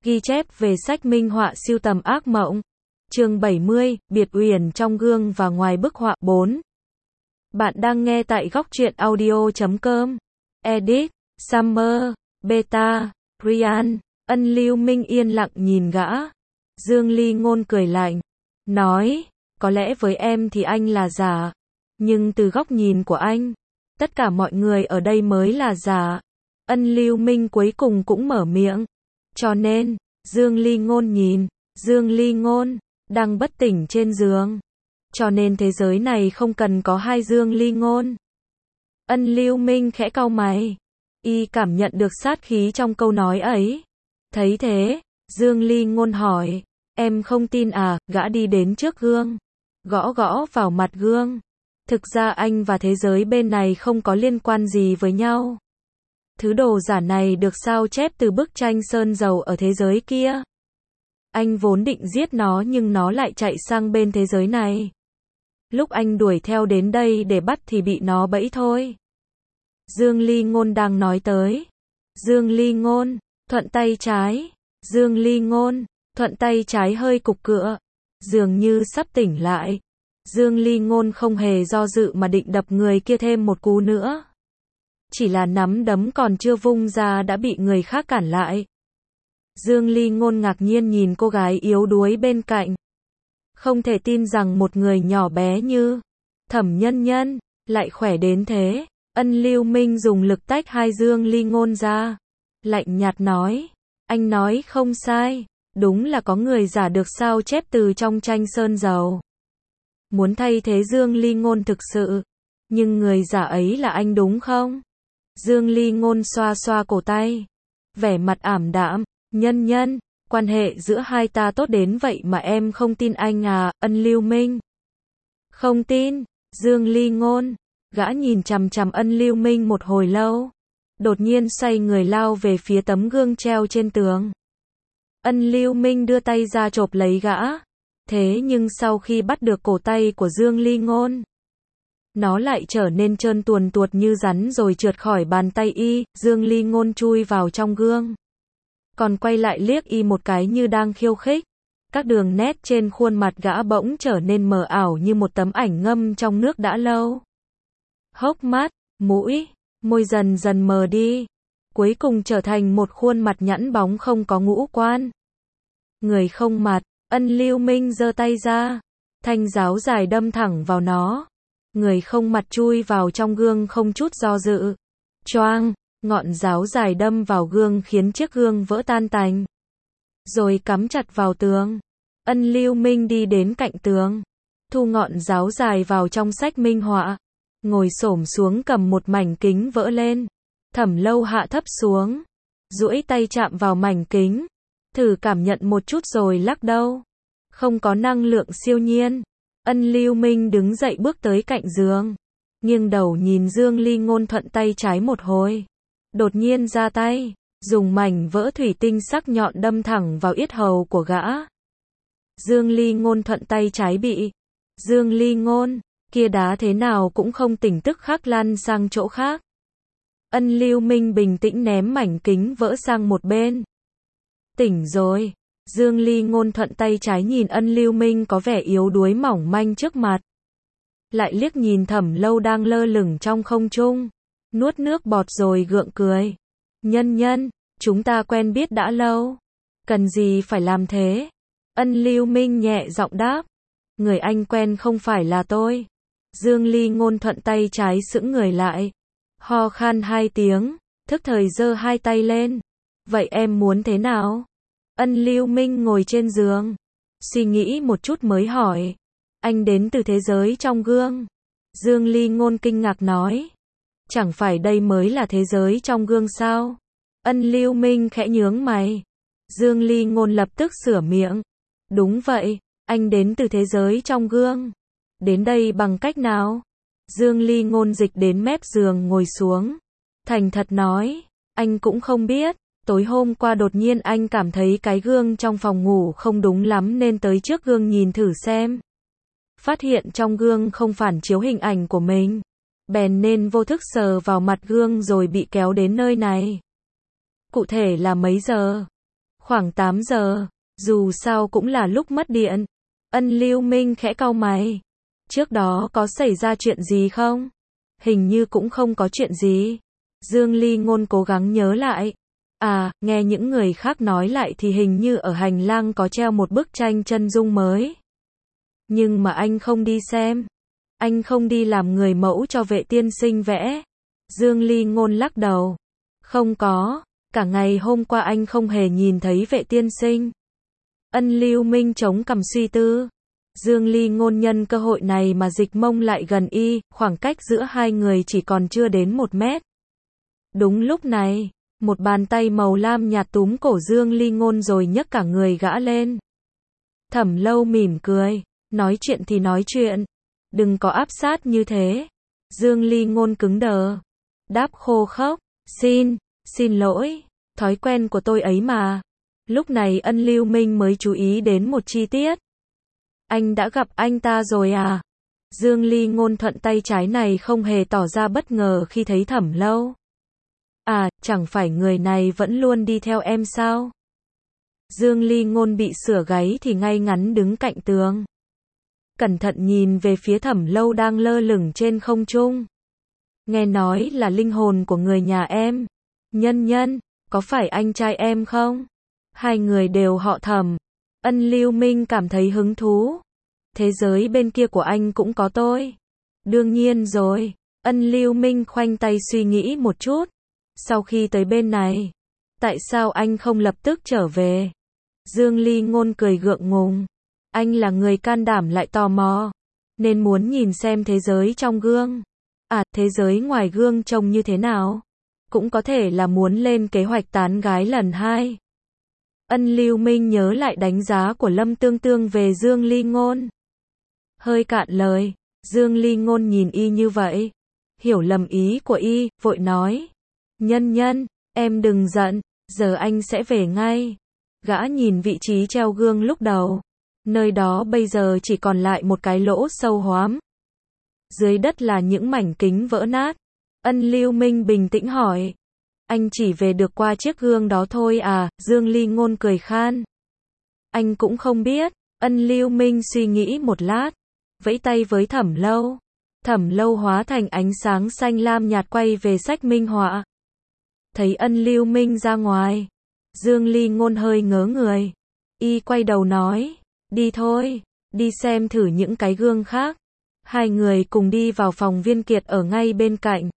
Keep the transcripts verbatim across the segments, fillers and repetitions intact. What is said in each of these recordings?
Ghi chép về sách minh họa sưu tầm ác mộng. Chương bảy mươi, biệt uyển trong gương và ngoài bức họa. bốn. Bạn đang nghe tại góc truyện audio chấm com. Edit, Summer, Beta, Ryan. Ân Lưu Minh yên lặng nhìn gã. Dương Ly Ngôn cười lạnh, nói, có lẽ với em thì anh là giả, nhưng từ góc nhìn của anh, tất cả mọi người ở đây mới là giả. Ân Lưu Minh cuối cùng cũng mở miệng. Cho nên, Dương Ly Ngôn nhìn, Dương Ly Ngôn đang bất tỉnh trên giường. Cho nên thế giới này không cần có hai Dương Ly Ngôn. Ân Lưu Minh khẽ cau mày. Y cảm nhận được sát khí trong câu nói ấy. Thấy thế, Dương Ly Ngôn hỏi, em không tin à? Gã đi đến trước gương, gõ gõ vào mặt gương. Thực ra anh và thế giới bên này không có liên quan gì với nhau. Thứ đồ giả này được sao chép từ bức tranh sơn dầu ở thế giới kia. Anh vốn định giết nó nhưng nó lại chạy sang bên thế giới này. Lúc anh đuổi theo đến đây để bắt thì bị nó bẫy thôi. Dương Ly Ngôn đang nói tới. Dương Ly Ngôn, thuận tay trái. Dương Ly Ngôn, thuận tay trái hơi cục cựa. Dường như sắp tỉnh lại. Dương Ly Ngôn không hề do dự mà định đập người kia thêm một cú nữa. Chỉ là nắm đấm còn chưa vung ra đã bị người khác cản lại. Dương Ly Ngôn ngạc nhiên nhìn cô gái yếu đuối bên cạnh. Không thể tin rằng một người nhỏ bé như Thẩm Nhân Nhân lại khỏe đến thế. Ân Lưu Minh dùng lực tách hai Dương Ly Ngôn ra. Lạnh nhạt nói, anh nói không sai, đúng là có người giả được sao chép từ trong tranh sơn dầu. Muốn thay thế Dương Ly Ngôn thực sự, nhưng người giả ấy là anh đúng không? Dương Ly Ngôn xoa xoa cổ tay, vẻ mặt ảm đạm, Nhân Nhân, quan hệ giữa hai ta tốt đến vậy mà em không tin anh à? Ân Lưu Minh không tin. Dương Ly Ngôn, gã nhìn chằm chằm Ân Lưu Minh một hồi lâu, đột nhiên xoay người lao về phía tấm gương treo trên tường. Ân Lưu Minh đưa tay ra chộp lấy gã, thế nhưng sau khi bắt được cổ tay của Dương Ly Ngôn, nó lại trở nên trơn tuồn tuột như rắn rồi trượt khỏi bàn tay y. Dương Ly Ngôn chui vào trong gương, còn quay lại liếc y một cái như đang khiêu khích. Các đường nét trên khuôn mặt gã bỗng trở nên mờ ảo như một tấm ảnh ngâm trong nước đã lâu. Hốc mắt, mũi, môi dần dần mờ đi, cuối cùng trở thành một khuôn mặt nhẵn bóng không có ngũ quan. Người không mặt. Ân Lưu Minh giơ tay ra, thanh giáo dài đâm thẳng vào nó. Người không mặt chui vào trong gương không chút do dự. Choang, ngọn giáo dài đâm vào gương khiến chiếc gương vỡ tan tành, rồi cắm chặt vào tường. Ân Lưu Minh đi đến cạnh tường, thu ngọn giáo dài vào trong sách minh họa, ngồi xổm xuống cầm một mảnh kính vỡ lên. Thẩm Lâu hạ thấp xuống, duỗi tay chạm vào mảnh kính, thử cảm nhận một chút rồi lắc đầu. Không có năng lượng siêu nhiên. Ân Lưu Minh đứng dậy bước tới cạnh giường, nghiêng đầu nhìn Dương Ly Ngôn thuận tay trái một hồi, đột nhiên ra tay, dùng mảnh vỡ thủy tinh sắc nhọn đâm thẳng vào yết hầu của gã. Dương Ly Ngôn thuận tay trái bị. Dương Ly Ngôn, kia đá thế nào cũng không tỉnh, tức khắc lăn sang chỗ khác. Ân Lưu Minh bình tĩnh ném mảnh kính vỡ sang một bên. Tỉnh rồi. Dương Ly Ngôn thuận tay trái nhìn Ân Lưu Minh có vẻ yếu đuối mỏng manh trước mặt. Lại liếc nhìn Thẩm Lâu đang lơ lửng trong không trung, nuốt nước bọt rồi gượng cười. Nhân Nhân, chúng ta quen biết đã lâu, cần gì phải làm thế? Ân Lưu Minh nhẹ giọng đáp. Người anh quen không phải là tôi. Dương Ly Ngôn thuận tay trái sững người lại, ho khan hai tiếng, thức thời giơ hai tay lên. Vậy em muốn thế nào? Ân Lưu Minh ngồi trên giường, suy nghĩ một chút mới hỏi. Anh đến từ thế giới trong gương. Dương Ly Ngôn kinh ngạc nói. Chẳng phải đây mới là thế giới trong gương sao? Ân Lưu Minh khẽ nhướng mày. Dương Ly Ngôn lập tức sửa miệng. Đúng vậy, anh đến từ thế giới trong gương. Đến đây bằng cách nào? Dương Ly Ngôn dịch đến mép giường ngồi xuống, thành thật nói. Anh cũng không biết. Tối hôm qua đột nhiên anh cảm thấy cái gương trong phòng ngủ không đúng lắm nên tới trước gương nhìn thử xem. Phát hiện trong gương không phản chiếu hình ảnh của mình, bèn nên vô thức sờ vào mặt gương rồi bị kéo đến nơi này. Cụ thể là mấy giờ? Khoảng tám giờ, dù sao cũng là lúc mất điện. Ân Lưu Minh khẽ cau mày. Trước đó có xảy ra chuyện gì không? Hình như cũng không có chuyện gì. Dương Ly Ngôn cố gắng nhớ lại. À, nghe những người khác nói lại thì hình như ở hành lang có treo một bức tranh chân dung mới. Nhưng mà anh không đi xem. Anh không đi làm người mẫu cho Vệ tiên sinh vẽ. Dương Ly Ngôn lắc đầu. Không có, cả ngày hôm qua anh không hề nhìn thấy Vệ tiên sinh. Ân Lưu Minh chống cằm suy tư. Dương Ly Ngôn nhân cơ hội này mà dịch mông lại gần y, khoảng cách giữa hai người chỉ còn chưa đến một mét. Đúng lúc này, một bàn tay màu lam nhạt túm cổ Dương Ly Ngôn rồi nhấc cả người gã lên. Thẩm Lâu mỉm cười, nói chuyện thì nói chuyện, đừng có áp sát như thế. Dương Ly Ngôn cứng đờ, đáp khô khốc, xin, xin lỗi, thói quen của tôi ấy mà. Lúc này Ân Lưu Minh mới chú ý đến một chi tiết. Anh đã gặp anh ta rồi à? Dương Ly Ngôn thuận tay trái này không hề tỏ ra bất ngờ khi thấy Thẩm Lâu. À, chẳng phải người này vẫn luôn đi theo em sao? Dương Ly Ngôn bị sửa gáy thì ngay ngắn đứng cạnh tường. Cẩn thận nhìn về phía Thẩm Lâu đang lơ lửng trên không trung. Nghe nói là linh hồn của người nhà em. Nhân Nhân, có phải anh trai em không? Hai người đều họ Thẩm. Ân Lưu Minh cảm thấy hứng thú. Thế giới bên kia của anh cũng có tôi. Đương nhiên rồi. Ân Lưu Minh khoanh tay suy nghĩ một chút. Sau khi tới bên này, tại sao anh không lập tức trở về? Dương Ly Ngôn cười gượng ngùng. Anh là người can đảm lại tò mò, nên muốn nhìn xem thế giới trong gương. À, thế giới ngoài gương trông như thế nào? Cũng có thể là muốn lên kế hoạch tán gái lần hai. Ân Lưu Minh nhớ lại đánh giá của Lâm Tương Tương về Dương Ly Ngôn. Hơi cạn lời, Dương Ly Ngôn nhìn y như vậy. Hiểu lầm ý của y, vội nói. Nhân Nhân, em đừng giận, giờ anh sẽ về ngay. Gã nhìn vị trí treo gương lúc đầu. Nơi đó bây giờ chỉ còn lại một cái lỗ sâu hoắm. Dưới đất là những mảnh kính vỡ nát. Ân Lưu Minh bình tĩnh hỏi. Anh chỉ về được qua chiếc gương đó thôi à? Dương Ly Ngôn cười khan. Anh cũng không biết. Ân Lưu Minh suy nghĩ một lát, vẫy tay với Thẩm Lâu. Thẩm Lâu hóa thành ánh sáng xanh lam nhạt quay về sách minh họa. Thấy Ân Lưu Minh ra ngoài, Dương Ly Ngôn hơi ngớ người. Y quay đầu nói, đi thôi, đi xem thử những cái gương khác. Hai người cùng đi vào phòng Viên Kiệt ở ngay bên cạnh.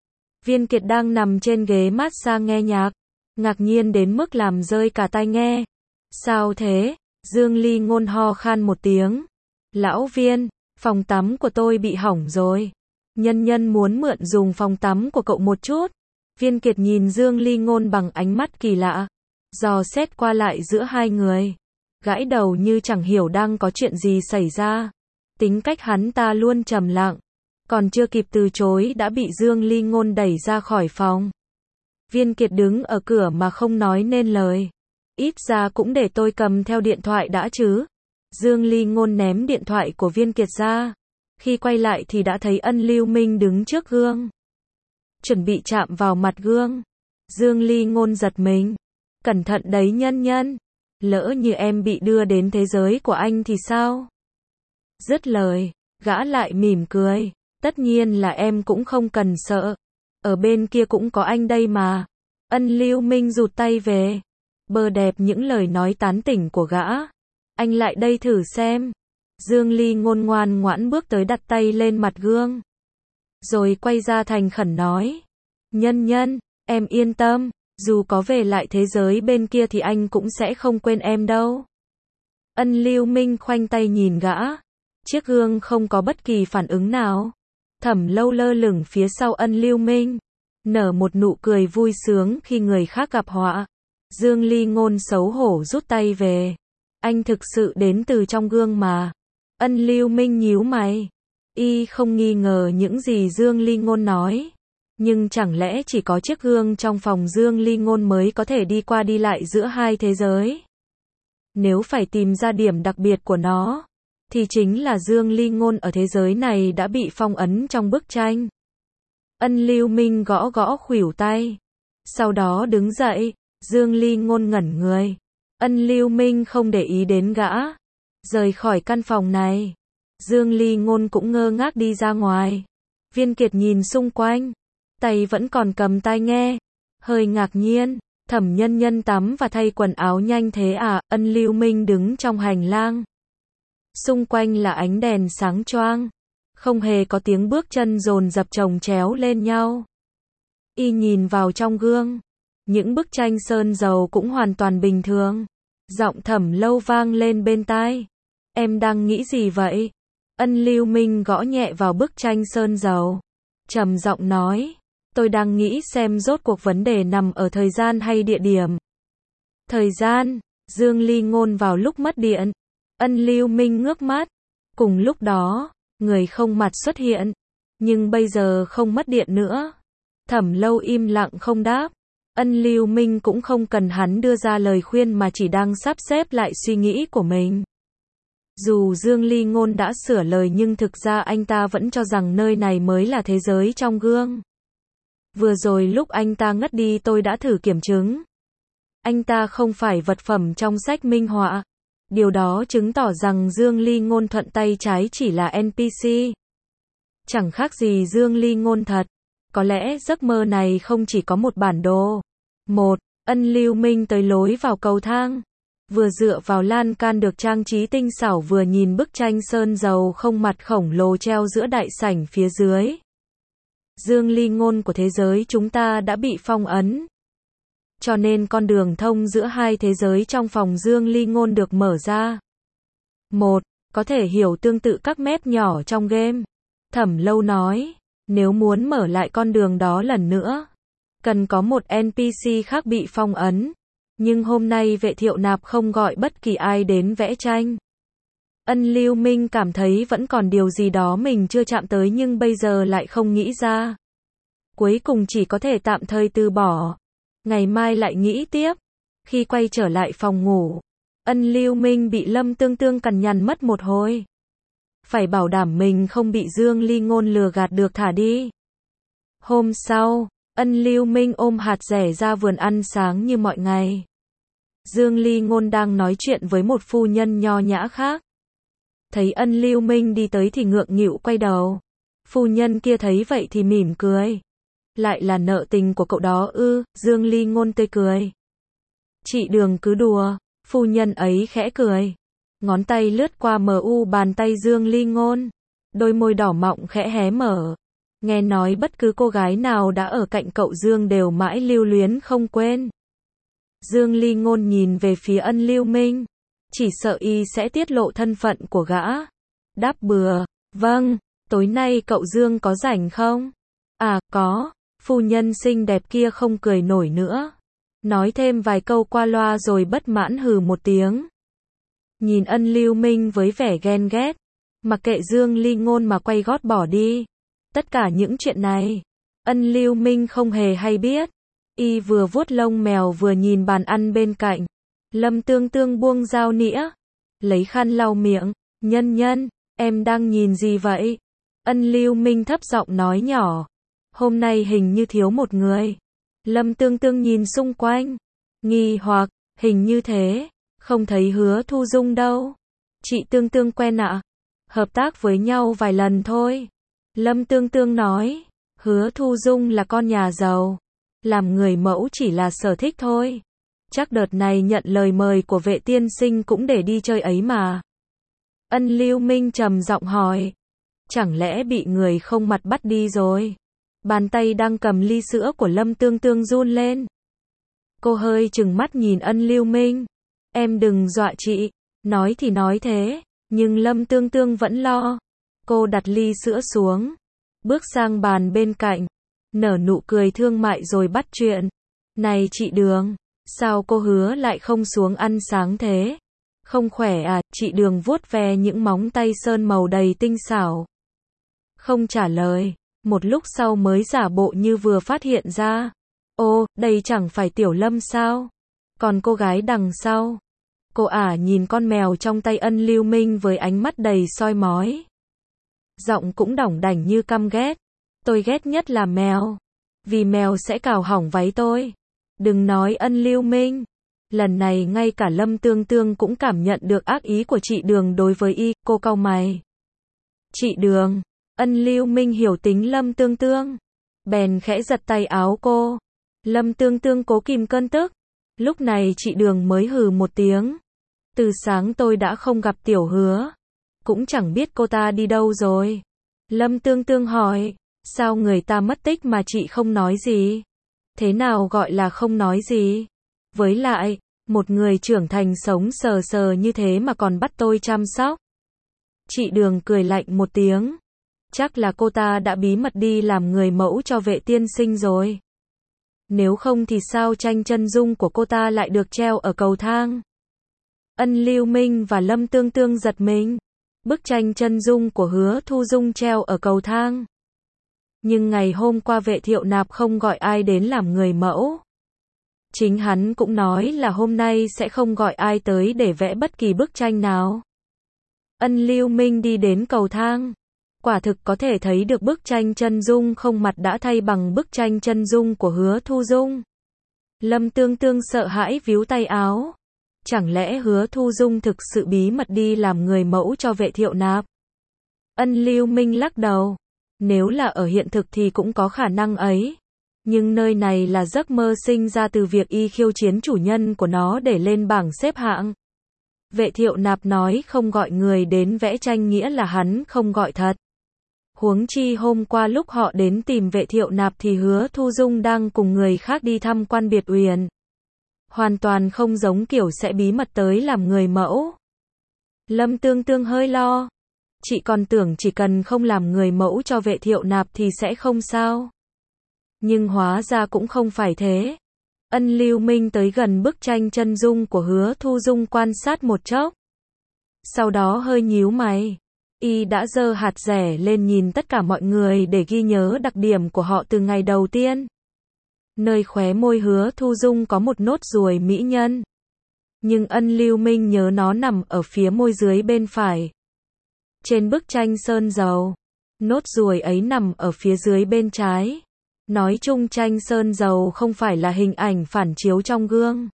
Viên Kiệt đang nằm trên ghế massage nghe nhạc, ngạc nhiên đến mức làm rơi cả tai nghe. Sao thế? Dương Ly Ngôn ho khan một tiếng. Lão Viên, phòng tắm của tôi bị hỏng rồi. Nhân Nhân muốn mượn dùng phòng tắm của cậu một chút. Viên Kiệt nhìn Dương Ly Ngôn bằng ánh mắt kỳ lạ, dò xét qua lại giữa hai người. Gãi đầu như chẳng hiểu đang có chuyện gì xảy ra. Tính cách hắn ta luôn trầm lặng, còn chưa kịp từ chối đã bị Dương Ly Ngôn đẩy ra khỏi phòng. Viên Kiệt đứng ở cửa mà không nói nên lời. Ít ra cũng để tôi cầm theo điện thoại đã chứ. Dương Ly Ngôn ném điện thoại của Viên Kiệt ra. Khi quay lại thì đã thấy Ân Lưu Minh đứng trước gương, chuẩn bị chạm vào mặt gương. Dương Ly Ngôn giật mình. Cẩn thận đấy Nhân Nhân. Lỡ như em bị đưa đến thế giới của anh thì sao? Dứt lời, gã lại mỉm cười. Tất nhiên là em cũng không cần sợ. Ở bên kia cũng có anh đây mà. Ân Lưu Minh rụt tay về. Bơ đẹp những lời nói tán tỉnh của gã. Anh lại đây thử xem. Dương Ly Ngôn ngoan ngoãn bước tới đặt tay lên mặt gương. Rồi quay ra thành khẩn nói. Nhân Nhân, em yên tâm. Dù có về lại thế giới bên kia thì anh cũng sẽ không quên em đâu. Ân Lưu Minh khoanh tay nhìn gã. Chiếc gương không có bất kỳ phản ứng nào. Thẩm Lâu lơ lửng phía sau Ân Lưu Minh, nở một nụ cười vui sướng khi người khác gặp họa. Dương Ly Ngôn xấu hổ rút tay về. Anh thực sự đến từ trong gương mà. Ân Lưu Minh nhíu mày. Y không nghi ngờ những gì Dương Ly Ngôn nói. Nhưng chẳng lẽ chỉ có chiếc gương trong phòng Dương Ly Ngôn mới có thể đi qua đi lại giữa hai thế giới? Nếu phải tìm ra điểm đặc biệt của nó, thì chính là Dương Ly Ngôn ở thế giới này đã bị phong ấn trong bức tranh. Ân Lưu Minh gõ gõ khuỷu tay. Sau đó đứng dậy. Dương Ly Ngôn ngẩn người. Ân Lưu Minh không để ý đến gã. Rời khỏi căn phòng này. Dương Ly Ngôn cũng ngơ ngác đi ra ngoài. Viên Kiệt nhìn xung quanh. Tay vẫn còn cầm tai nghe. Hơi ngạc nhiên. Thẩm Nhân Nhân tắm và thay quần áo nhanh thế à? Ân Lưu Minh đứng trong hành lang. Xung quanh là ánh đèn sáng choang. Không hề có tiếng bước chân dồn dập chồng chéo lên nhau. Y nhìn vào trong gương. Những bức tranh sơn dầu cũng hoàn toàn bình thường. Giọng Thẩm Lâu vang lên bên tai. Em đang nghĩ gì vậy? Ân Lưu Minh gõ nhẹ vào bức tranh sơn dầu. Trầm giọng nói. Tôi đang nghĩ xem rốt cuộc vấn đề nằm ở thời gian hay địa điểm. Thời gian. Dương Ly Ngôn vào lúc mất điện. Ân Lưu Minh ngước mắt. Cùng lúc đó, người không mặt xuất hiện. Nhưng bây giờ không mất điện nữa. Thẩm Lâu im lặng không đáp. Ân Lưu Minh cũng không cần hắn đưa ra lời khuyên mà chỉ đang sắp xếp lại suy nghĩ của mình. Dù Dương Ly Ngôn đã sửa lời nhưng thực ra anh ta vẫn cho rằng nơi này mới là thế giới trong gương. Vừa rồi lúc anh ta ngất đi tôi đã thử kiểm chứng. Anh ta không phải vật phẩm trong sách minh họa. Điều đó chứng tỏ rằng Dương Ly Ngôn thuận tay trái chỉ là en pê xê. Chẳng khác gì Dương Ly Ngôn thật. Có lẽ giấc mơ này không chỉ có một bản đồ. Một, Ân Lưu Minh tới lối vào cầu thang. Vừa dựa vào lan can được trang trí tinh xảo vừa nhìn bức tranh sơn dầu không mặt khổng lồ treo giữa đại sảnh phía dưới. Dương Ly Ngôn của thế giới chúng ta đã bị phong ấn. Cho nên con đường thông giữa hai thế giới trong phòng Dương Ly Ngôn được mở ra. Một, có thể hiểu tương tự các map nhỏ trong game. Thẩm Lâu nói, nếu muốn mở lại con đường đó lần nữa, cần có một en pê xê khác bị phong ấn. Nhưng hôm nay Vệ Thiệu Nạp không gọi bất kỳ ai đến vẽ tranh. Ân Lưu Minh cảm thấy vẫn còn điều gì đó mình chưa chạm tới nhưng bây giờ lại không nghĩ ra. Cuối cùng chỉ có thể tạm thời từ bỏ. Ngày mai lại nghĩ tiếp. Khi quay trở lại phòng ngủ, Ân Lưu Minh bị Lâm Tương Tương cằn nhằn mất một hồi. Phải bảo đảm mình không bị Dương Ly Ngôn lừa gạt được thả đi. Hôm sau, Ân Lưu Minh ôm hạt dẻ ra vườn ăn sáng như mọi ngày. Dương Ly Ngôn đang nói chuyện với một phu nhân nho nhã khác. Thấy Ân Lưu Minh đi tới thì ngượng nghịu quay đầu. Phu nhân kia thấy vậy thì mỉm cười. Lại là nợ tình của cậu đó ư? Dương Ly Ngôn tươi cười. Chị Đường cứ đùa. Phu nhân ấy khẽ cười. Ngón tay lướt qua mờ u bàn tay Dương Ly Ngôn. Đôi môi đỏ mọng khẽ hé mở. Nghe nói bất cứ cô gái nào đã ở cạnh cậu Dương đều mãi lưu luyến không quên. Dương Ly Ngôn nhìn về phía Ân Lưu Minh. Chỉ sợ y sẽ tiết lộ thân phận của gã. Đáp bừa. Vâng, tối nay cậu Dương có rảnh không? À, có. Phu nhân xinh đẹp kia không cười nổi nữa. Nói thêm vài câu qua loa rồi bất mãn hừ một tiếng. Nhìn Ân Lưu Minh với vẻ ghen ghét. Mặc kệ Dương Ly Ngôn mà quay gót bỏ đi. Tất cả những chuyện này, Ân Lưu Minh không hề hay biết. Y vừa vuốt lông mèo vừa nhìn bàn ăn bên cạnh. Lâm Tương Tương buông dao nĩa. Lấy khăn lau miệng. Nhân Nhân, em đang nhìn gì vậy? Ân Lưu Minh thấp giọng nói nhỏ. Hôm nay hình như thiếu một người. Lâm Tương Tương nhìn xung quanh. Nghi hoặc, hình như thế. Không thấy Hứa Thu Dung đâu. Chị Tương Tương quen ạ. Hợp tác với nhau vài lần thôi. Lâm Tương Tương nói. Hứa Thu Dung là con nhà giàu. Làm người mẫu chỉ là sở thích thôi. Chắc đợt này nhận lời mời của Vệ tiên sinh cũng để đi chơi ấy mà. Ân Lưu Minh trầm giọng hỏi. Chẳng lẽ bị người không mặt bắt đi rồi? Bàn tay đang cầm ly sữa của Lâm Tương Tương run lên. Cô hơi chừng mắt nhìn Ân Lưu Minh. Em đừng dọa chị. Nói thì nói thế. Nhưng Lâm Tương Tương vẫn lo. Cô đặt ly sữa xuống. Bước sang bàn bên cạnh. Nở nụ cười thương mại rồi bắt chuyện. Này chị Đường. Sao cô Hứa lại không xuống ăn sáng thế? Không khỏe à? Chị Đường vuốt ve những móng tay sơn màu đầy tinh xảo. Không trả lời. Một lúc sau mới giả bộ như vừa phát hiện ra. Ô, đây chẳng phải Tiểu Lâm sao? Còn cô gái đằng sau. Cô ả nhìn con mèo trong tay Ân Lưu Minh với ánh mắt đầy soi mói. Giọng cũng đỏng đảnh như căm ghét. Tôi ghét nhất là mèo. Vì mèo sẽ cào hỏng váy tôi. Đừng nói Ân Lưu Minh. Lần này ngay cả Lâm Tương Tương cũng cảm nhận được ác ý của chị Đường đối với y, cô cau mày. Chị Đường, Ân Lưu Minh hiểu tính Lâm Tương Tương, bèn khẽ giật tay áo cô. Lâm Tương Tương cố kìm cơn tức, lúc này chị Đường mới hừ một tiếng. Từ sáng tôi đã không gặp Tiểu Hứa, cũng chẳng biết cô ta đi đâu rồi. Lâm Tương Tương hỏi, sao người ta mất tích mà chị không nói gì? Thế nào gọi là không nói gì? Với lại, một người trưởng thành sống sờ sờ như thế mà còn bắt tôi chăm sóc. Chị Đường cười lạnh một tiếng. Chắc là cô ta đã bí mật đi làm người mẫu cho Vệ tiên sinh rồi. Nếu không thì sao tranh chân dung của cô ta lại được treo ở cầu thang? Ân Lưu Minh và Lâm Tương Tương giật mình. Bức tranh chân dung của Hứa Thu Dung treo ở cầu thang. Nhưng ngày hôm qua Vệ Thiệu Nạp không gọi ai đến làm người mẫu. Chính hắn cũng nói là hôm nay sẽ không gọi ai tới để vẽ bất kỳ bức tranh nào. Ân Lưu Minh đi đến cầu thang. Quả thực có thể thấy được bức tranh chân dung không mặt đã thay bằng bức tranh chân dung của Hứa Thu Dung. Lâm Tương Tương sợ hãi víu tay áo. Chẳng lẽ Hứa Thu Dung thực sự bí mật đi làm người mẫu cho Vệ Thiệu Nạp? Ân Lưu Minh lắc đầu. Nếu là ở hiện thực thì cũng có khả năng ấy. Nhưng nơi này là giấc mơ sinh ra từ việc y khiêu chiến chủ nhân của nó để lên bảng xếp hạng. Vệ Thiệu Nạp nói không gọi người đến vẽ tranh nghĩa là hắn không gọi thật. Huống chi hôm qua lúc họ đến tìm Vệ Thiệu Nạp thì Hứa Thu Dung đang cùng người khác đi thăm Quan Biệt Uyển. Hoàn toàn không giống kiểu sẽ bí mật tới làm người mẫu. Lâm Tương Tương hơi lo. Chị còn tưởng chỉ cần không làm người mẫu cho Vệ Thiệu Nạp thì sẽ không sao. Nhưng hóa ra cũng không phải thế. Ân Lưu Minh tới gần bức tranh chân dung của Hứa Thu Dung quan sát một chốc. Sau đó hơi nhíu mày. Y đã giơ hạt rẻ lên nhìn tất cả mọi người để ghi nhớ đặc điểm của họ từ ngày đầu tiên. Nơi khóe môi Hứa Thu Dung có một nốt ruồi mỹ nhân. Nhưng Ân Lưu Minh nhớ nó nằm ở phía môi dưới bên phải. Trên bức tranh sơn dầu, nốt ruồi ấy nằm ở phía dưới bên trái. Nói chung tranh sơn dầu không phải là hình ảnh phản chiếu trong gương.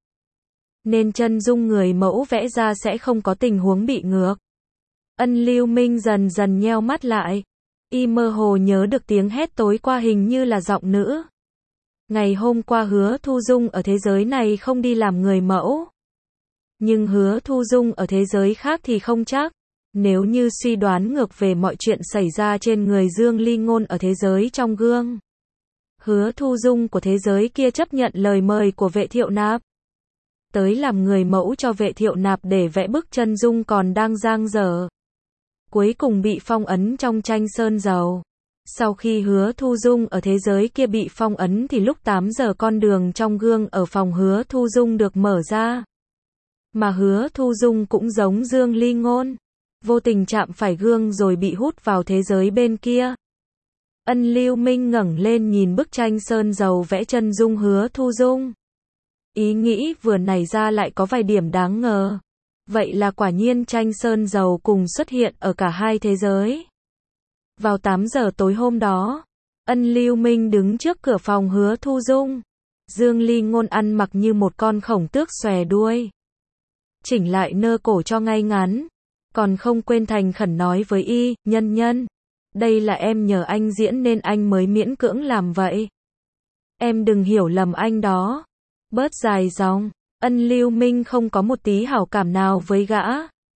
Nên chân dung người mẫu vẽ ra sẽ không có tình huống bị ngược. Ân Lưu Minh dần dần nheo mắt lại. Y mơ hồ nhớ được tiếng hét tối qua hình như là giọng nữ. Ngày hôm qua Hứa Thu Dung ở thế giới này không đi làm người mẫu. Nhưng Hứa Thu Dung ở thế giới khác thì không chắc. Nếu như suy đoán ngược về mọi chuyện xảy ra trên người Dương Ly Ngôn ở thế giới trong gương. Hứa Thu Dung của thế giới kia chấp nhận lời mời của Vệ Thiệu Nạp. Tới làm người mẫu cho Vệ Thiệu Nạp để vẽ bức chân dung còn đang dang dở. Cuối cùng bị phong ấn trong tranh sơn dầu. Sau khi Hứa Thu Dung ở thế giới kia bị phong ấn thì lúc tám giờ con đường trong gương ở phòng Hứa Thu Dung được mở ra. Mà Hứa Thu Dung cũng giống Dương Ly Ngôn. Vô tình chạm phải gương rồi bị hút vào thế giới bên kia. Ân Lưu Minh ngẩng lên nhìn bức tranh sơn dầu vẽ chân dung Hứa Thu Dung. Ý nghĩ vừa nảy ra lại có vài điểm đáng ngờ. Vậy là quả nhiên tranh sơn dầu cùng xuất hiện ở cả hai thế giới. Vào tám giờ tối hôm đó, Ân Lưu Minh đứng trước cửa phòng Hứa Thu Dung. Dương Ly Ngôn ăn mặc như một con khổng tước xòe đuôi. Chỉnh lại nơ cổ cho ngay ngắn. Còn không quên thành khẩn nói với y, nhân nhân. Đây là em nhờ anh diễn nên anh mới miễn cưỡng làm vậy. Em đừng hiểu lầm anh đó. Bớt dài dòng. Ân Lưu Minh không có một tí hảo cảm nào với gã.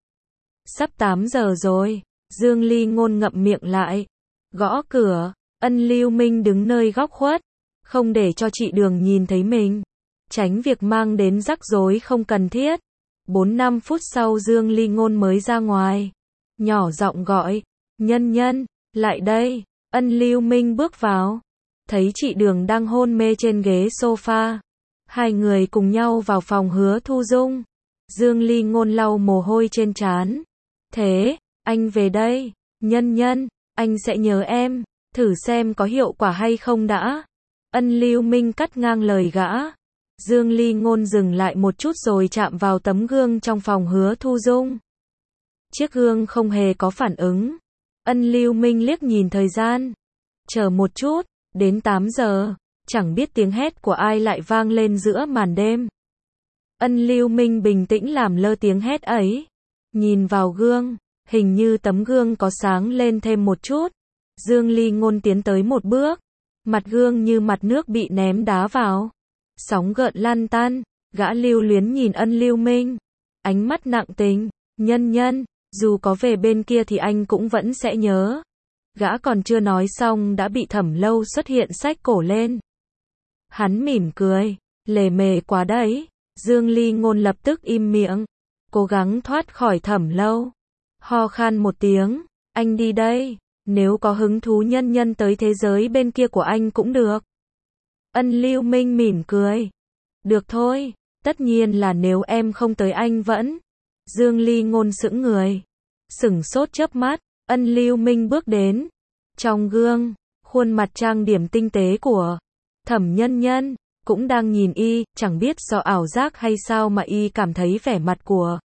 Sắp tám giờ rồi. Dương Ly Ngôn ngậm miệng lại. Gõ cửa. Ân Lưu Minh đứng nơi góc khuất. Không để cho chị Đường nhìn thấy mình. Tránh việc mang đến rắc rối không cần thiết. Bốn năm phút sau Dương Ly Ngôn mới ra ngoài. Nhỏ giọng gọi. Nhân nhân, lại đây. Ân Lưu Minh bước vào. Thấy chị Đường đang hôn mê trên ghế sofa. Hai người cùng nhau vào phòng Hứa Thu Dung. Dương Ly Ngôn lau mồ hôi trên trán. Thế, anh về đây. Nhân nhân, anh sẽ nhớ em. Thử xem có hiệu quả hay không đã. Ân Lưu Minh cắt ngang lời gã. Dương Ly Ngôn dừng lại một chút rồi chạm vào tấm gương trong phòng Hứa Thu Dung. Chiếc gương không hề có phản ứng. Ân Lưu Minh liếc nhìn thời gian. Chờ một chút, đến tám giờ, chẳng biết tiếng hét của ai lại vang lên giữa màn đêm. Ân Lưu Minh bình tĩnh làm lơ tiếng hét ấy. Nhìn vào gương, hình như tấm gương có sáng lên thêm một chút. Dương Ly Ngôn tiến tới một bước. Mặt gương như mặt nước bị ném đá vào. Sóng gợn lan tan, gã lưu luyến nhìn Ân Lưu Minh. Ánh mắt nặng tình, nhân nhân, dù có về bên kia thì anh cũng vẫn sẽ nhớ. Gã còn chưa nói xong đã bị Thẩm Lâu xuất hiện xách cổ lên. Hắn mỉm cười, lề mề quá đấy. Dương Ly Ngôn lập tức im miệng, cố gắng thoát khỏi Thẩm Lâu. Ho khan một tiếng, anh đi đây, nếu có hứng thú nhân nhân tới thế giới bên kia của anh cũng được. Ân Lưu Minh mỉm cười. Được thôi, tất nhiên là nếu em không tới anh vẫn. Dương Ly Ngôn sững người, sửng sốt chớp mắt. Ân Lưu Minh bước đến. Trong gương, khuôn mặt trang điểm tinh tế của Thẩm Nhân Nhân cũng đang nhìn y, chẳng biết do ảo giác hay sao mà y cảm thấy vẻ mặt của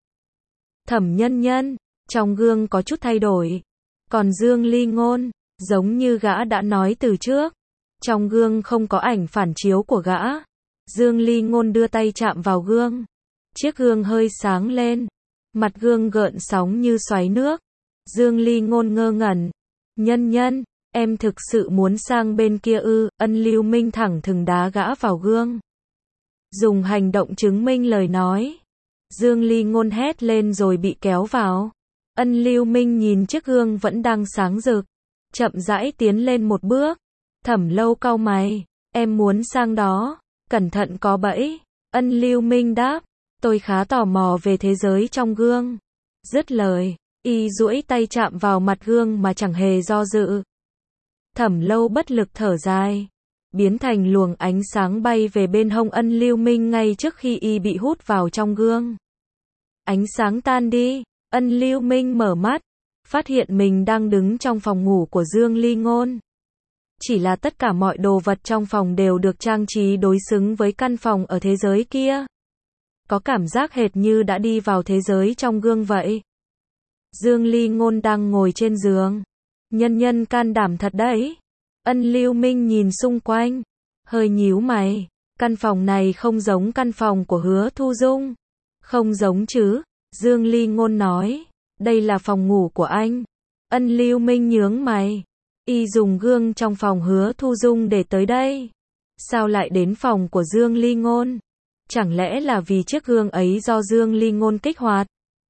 Thẩm Nhân Nhân trong gương có chút thay đổi. Còn Dương Ly Ngôn, giống như gã đã nói từ trước, trong gương không có ảnh phản chiếu của gã. Dương Ly Ngôn đưa tay chạm vào gương. Chiếc gương hơi sáng lên, mặt gương gợn sóng như xoáy nước. Dương Ly Ngôn ngơ ngẩn. Nhân nhân, em thực sự muốn sang bên kia ư? Ân Lưu Minh thẳng thừng đá gã vào gương, dùng hành động chứng minh lời nói. Dương Ly Ngôn hét lên rồi bị kéo vào. Ân Lưu Minh nhìn chiếc gương vẫn đang sáng rực, chậm rãi tiến lên một bước. Thẩm Lâu cau mày, em muốn sang đó, cẩn thận có bẫy. Ân Lưu Minh đáp, tôi khá tò mò về thế giới trong gương. Dứt lời, y duỗi tay chạm vào mặt gương mà chẳng hề do dự. Thẩm Lâu bất lực thở dài, biến thành luồng ánh sáng bay về bên hông Ân Lưu Minh ngay trước khi y bị hút vào trong gương. Ánh sáng tan đi, Ân Lưu Minh mở mắt, phát hiện mình đang đứng trong phòng ngủ của Dương Ly Ngôn. Chỉ là tất cả mọi đồ vật trong phòng đều được trang trí đối xứng với căn phòng ở thế giới kia. Có cảm giác hệt như đã đi vào thế giới trong gương vậy. Dương Ly Ngôn đang ngồi trên giường. Nhân nhân can đảm thật đấy. Ân Lưu Minh nhìn xung quanh, hơi nhíu mày. Căn phòng này không giống căn phòng của Hứa Thu Dung. Không giống chứ? Dương Ly Ngôn nói. Đây là phòng ngủ của anh. Ân Lưu Minh nhướng mày. Y dùng gương trong phòng Hứa Thu Dung để tới đây. Sao lại đến phòng của Dương Ly Ngôn? Chẳng lẽ là vì chiếc gương ấy do Dương Ly Ngôn kích hoạt?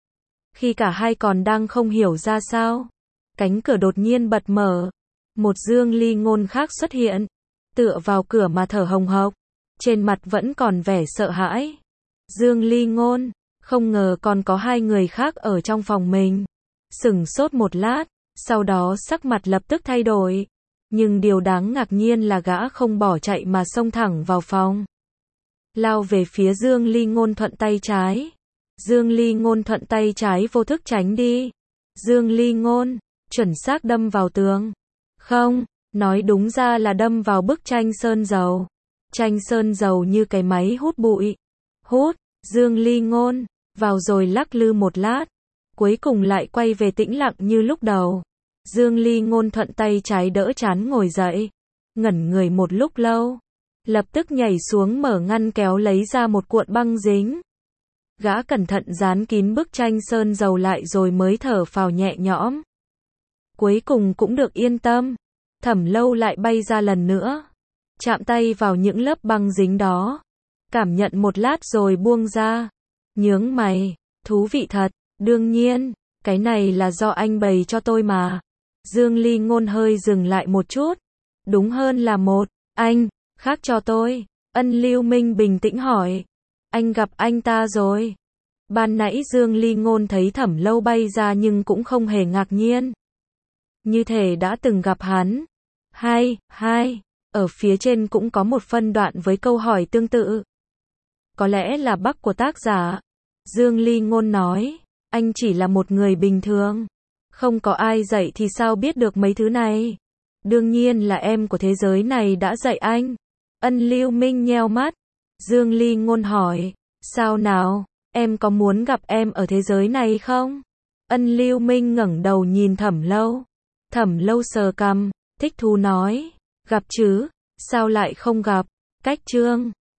Khi cả hai còn đang không hiểu ra sao, cánh cửa đột nhiên bật mở. Một Dương Ly Ngôn khác xuất hiện, tựa vào cửa mà thở hồng hộc, trên mặt vẫn còn vẻ sợ hãi. Dương Ly Ngôn, không ngờ còn có hai người khác ở trong phòng mình. Sửng sốt một lát, sau đó sắc mặt lập tức thay đổi. Nhưng điều đáng ngạc nhiên là gã không bỏ chạy mà xông thẳng vào phòng. Lao về phía Dương Ly Ngôn thuận tay trái. Dương Ly Ngôn thuận tay trái vô thức tránh đi. Dương Ly Ngôn, chuẩn xác đâm vào tường. Không, nói đúng ra là đâm vào bức tranh sơn dầu. Tranh sơn dầu như cái máy hút bụi. Hút, Dương Ly Ngôn, vào rồi lắc lư một lát. Cuối cùng lại quay về tĩnh lặng như lúc đầu. Dương Ly Ngôn thuận tay trái đỡ trán ngồi dậy. Ngẩn người một lúc lâu. Lập tức nhảy xuống mở ngăn kéo lấy ra một cuộn băng dính. Gã cẩn thận dán kín bức tranh sơn dầu lại rồi mới thở phào nhẹ nhõm. Cuối cùng cũng được yên tâm. Thẩm Lâu lại bay ra lần nữa. Chạm tay vào những lớp băng dính đó. Cảm nhận một lát rồi buông ra. Nhướng mày. Thú vị thật. Đương nhiên, cái này là do anh bày cho tôi mà. Dương Ly Ngôn hơi dừng lại một chút. Đúng hơn là một, anh, khác cho tôi. Ân Lưu Minh bình tĩnh hỏi. Anh gặp anh ta rồi. Ban nãy Dương Ly Ngôn thấy Thẩm Lâu bay ra nhưng cũng không hề ngạc nhiên. Như thể đã từng gặp hắn. Hai, hai, ở phía trên cũng có một phân đoạn với câu hỏi tương tự. Có lẽ là bug của tác giả. Dương Ly Ngôn nói, anh chỉ là một người bình thường. Không có ai dạy thì sao biết được mấy thứ này. Đương nhiên là em của thế giới này đã dạy anh. Ân Lưu Minh nheo mắt. Dương Ly Ngôn hỏi, sao nào, em có muốn gặp em ở thế giới này không? Ân Lưu Minh ngẩng đầu nhìn Thẩm Lâu. Thẩm Lâu sờ cằm, thích thú nói, gặp chứ, sao lại không gặp? Cách chương